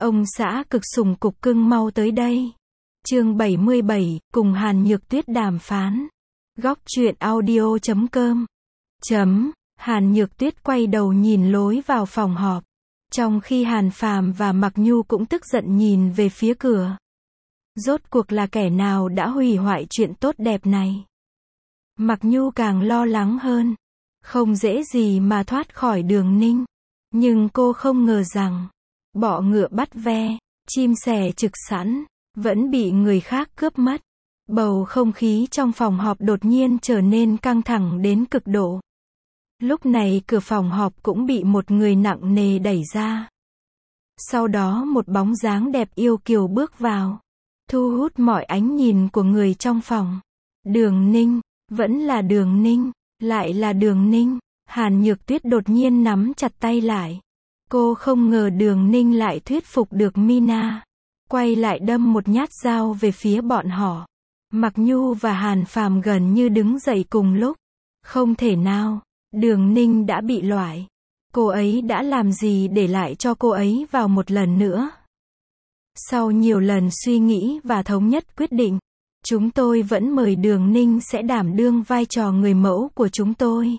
Ông xã cực sủng cục cưng mau tới đây. Chương 77, cùng Hàn Nhược Tuyết đàm phán. Góc truyện audio.com. Hàn Nhược Tuyết quay đầu nhìn lối vào phòng họp. Trong khi Hàn Phàm và Mạc Nhu cũng tức giận nhìn về phía cửa. Rốt cuộc là kẻ nào đã hủy hoại chuyện tốt đẹp này? Mạc Nhu càng lo lắng hơn. Không dễ gì mà thoát khỏi Đường Ninh. Nhưng cô không ngờ rằng, bọ ngựa bắt ve, chim sẻ trực sẵn, vẫn bị người khác cướp mất. Bầu không khí trong phòng họp đột nhiên trở nên căng thẳng đến cực độ. Lúc này cửa phòng họp cũng bị một người nặng nề đẩy ra. Sau đó một bóng dáng đẹp yêu kiều bước vào, thu hút mọi ánh nhìn của người trong phòng. Đường Ninh, vẫn là Đường Ninh, lại là Đường Ninh. Hàn Nhược Tuyết đột nhiên nắm chặt tay lại. Cô không ngờ Đường Ninh lại thuyết phục được Mina. Quay lại đâm một nhát dao về phía bọn họ. Mạc Nhu và Hàn Phàm gần như đứng dậy cùng lúc. Không thể nào, Đường Ninh đã bị loại. Cô ấy đã làm gì để lại cho cô ấy vào một lần nữa? Sau nhiều lần suy nghĩ và thống nhất quyết định, chúng tôi vẫn mời Đường Ninh sẽ đảm đương vai trò người mẫu của chúng tôi.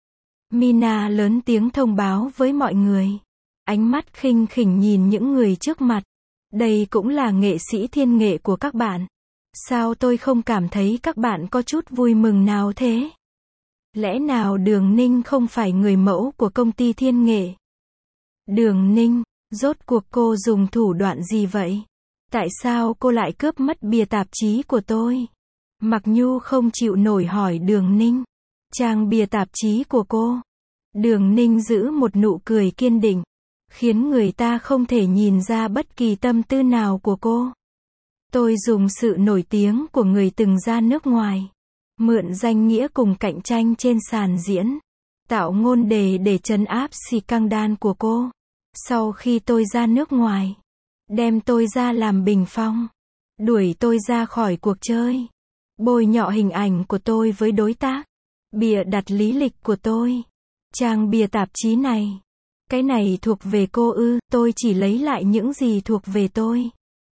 Mina lớn tiếng thông báo với mọi người. Ánh mắt khinh khỉnh nhìn những người trước mặt. Đây cũng là nghệ sĩ thiên nghệ của các bạn. Sao tôi không cảm thấy các bạn có chút vui mừng nào thế? Lẽ nào Đường Ninh không phải người mẫu của công ty thiên nghệ? Đường Ninh, rốt cuộc cô dùng thủ đoạn gì vậy? Tại sao cô lại cướp mất bìa tạp chí của tôi? Mạc Nhu không chịu nổi hỏi Đường Ninh. Trang bìa tạp chí của cô. Đường Ninh giữ một nụ cười kiên định, khiến người ta không thể nhìn ra bất kỳ tâm tư nào của cô. Tôi dùng sự nổi tiếng của người từng ra nước ngoài, mượn danh nghĩa cùng cạnh tranh trên sàn diễn, tạo ngôn đề để trấn áp scandal của cô. Sau khi tôi ra nước ngoài, đem tôi ra làm bình phong, đuổi tôi ra khỏi cuộc chơi, bôi nhọ hình ảnh của tôi với đối tác, bịa đặt lý lịch của tôi. Trang bìa tạp chí này, cái này thuộc về cô ư? Tôi chỉ lấy lại những gì thuộc về tôi.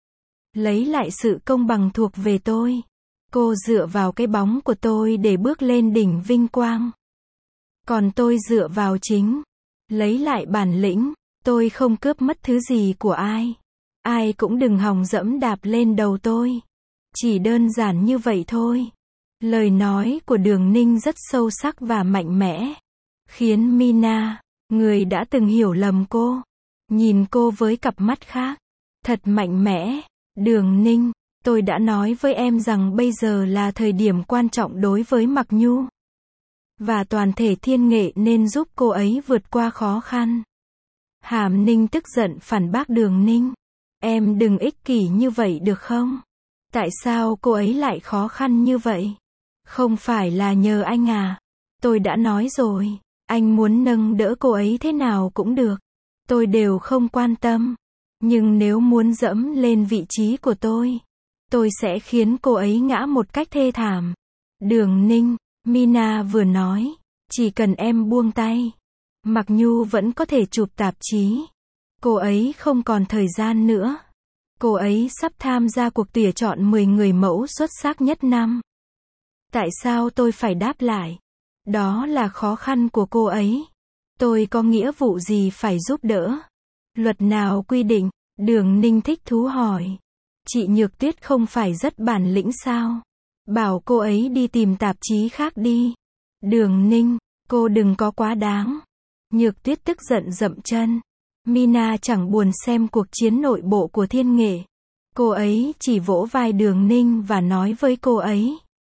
Lấy lại sự công bằng thuộc về tôi. Cô dựa vào cái bóng của tôi để bước lên đỉnh vinh quang. Còn tôi dựa vào chính, lấy lại bản lĩnh. Tôi không cướp mất thứ gì của ai. Ai cũng đừng hòng dẫm đạp lên đầu tôi. Chỉ đơn giản như vậy thôi. Lời nói của Đường Ninh rất sâu sắc và mạnh mẽ, khiến Mina, người đã từng hiểu lầm cô, nhìn cô với cặp mắt khác. Thật mạnh mẽ. Đường Ninh, tôi đã nói với em rằng bây giờ là thời điểm quan trọng đối với Mạc Nhu. Và toàn thể thiên nghệ nên giúp cô ấy vượt qua khó khăn. Hàm Ninh tức giận phản bác Đường Ninh. Em đừng ích kỷ như vậy được không? Tại sao cô ấy lại khó khăn như vậy? Không phải là nhờ anh à? Tôi đã nói rồi. Anh muốn nâng đỡ cô ấy thế nào cũng được. Tôi đều không quan tâm. Nhưng nếu muốn dẫm lên vị trí của tôi sẽ khiến cô ấy ngã một cách thê thảm. Đường Ninh, Mina vừa nói, chỉ cần em buông tay, Mạc Nhu vẫn có thể chụp tạp chí. Cô ấy không còn thời gian nữa. Cô ấy sắp tham gia cuộc tuyển chọn 10 người mẫu xuất sắc nhất năm. Tại sao tôi phải đáp lại? Đó là khó khăn của cô ấy. Tôi có nghĩa vụ gì phải giúp đỡ? Luật nào quy định? Đường Ninh thích thú hỏi. Chị Nhược Tuyết không phải rất bản lĩnh sao? Bảo cô ấy đi tìm tạp chí khác đi. Đường Ninh, cô đừng có quá đáng. Nhược Tuyết tức giận dậm chân. Mina chẳng buồn xem cuộc chiến nội bộ của thiên nghệ. Cô ấy chỉ vỗ vai Đường Ninh và nói với cô ấy.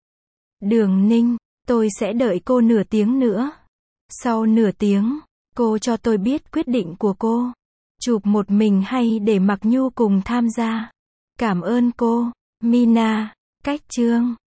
Đường Ninh, tôi sẽ đợi cô nửa tiếng nữa. Sau nửa tiếng, cô cho tôi biết quyết định của cô. Chụp một mình hay để Mạc Nhu cùng tham gia? Cảm ơn cô, Mina. Cách chương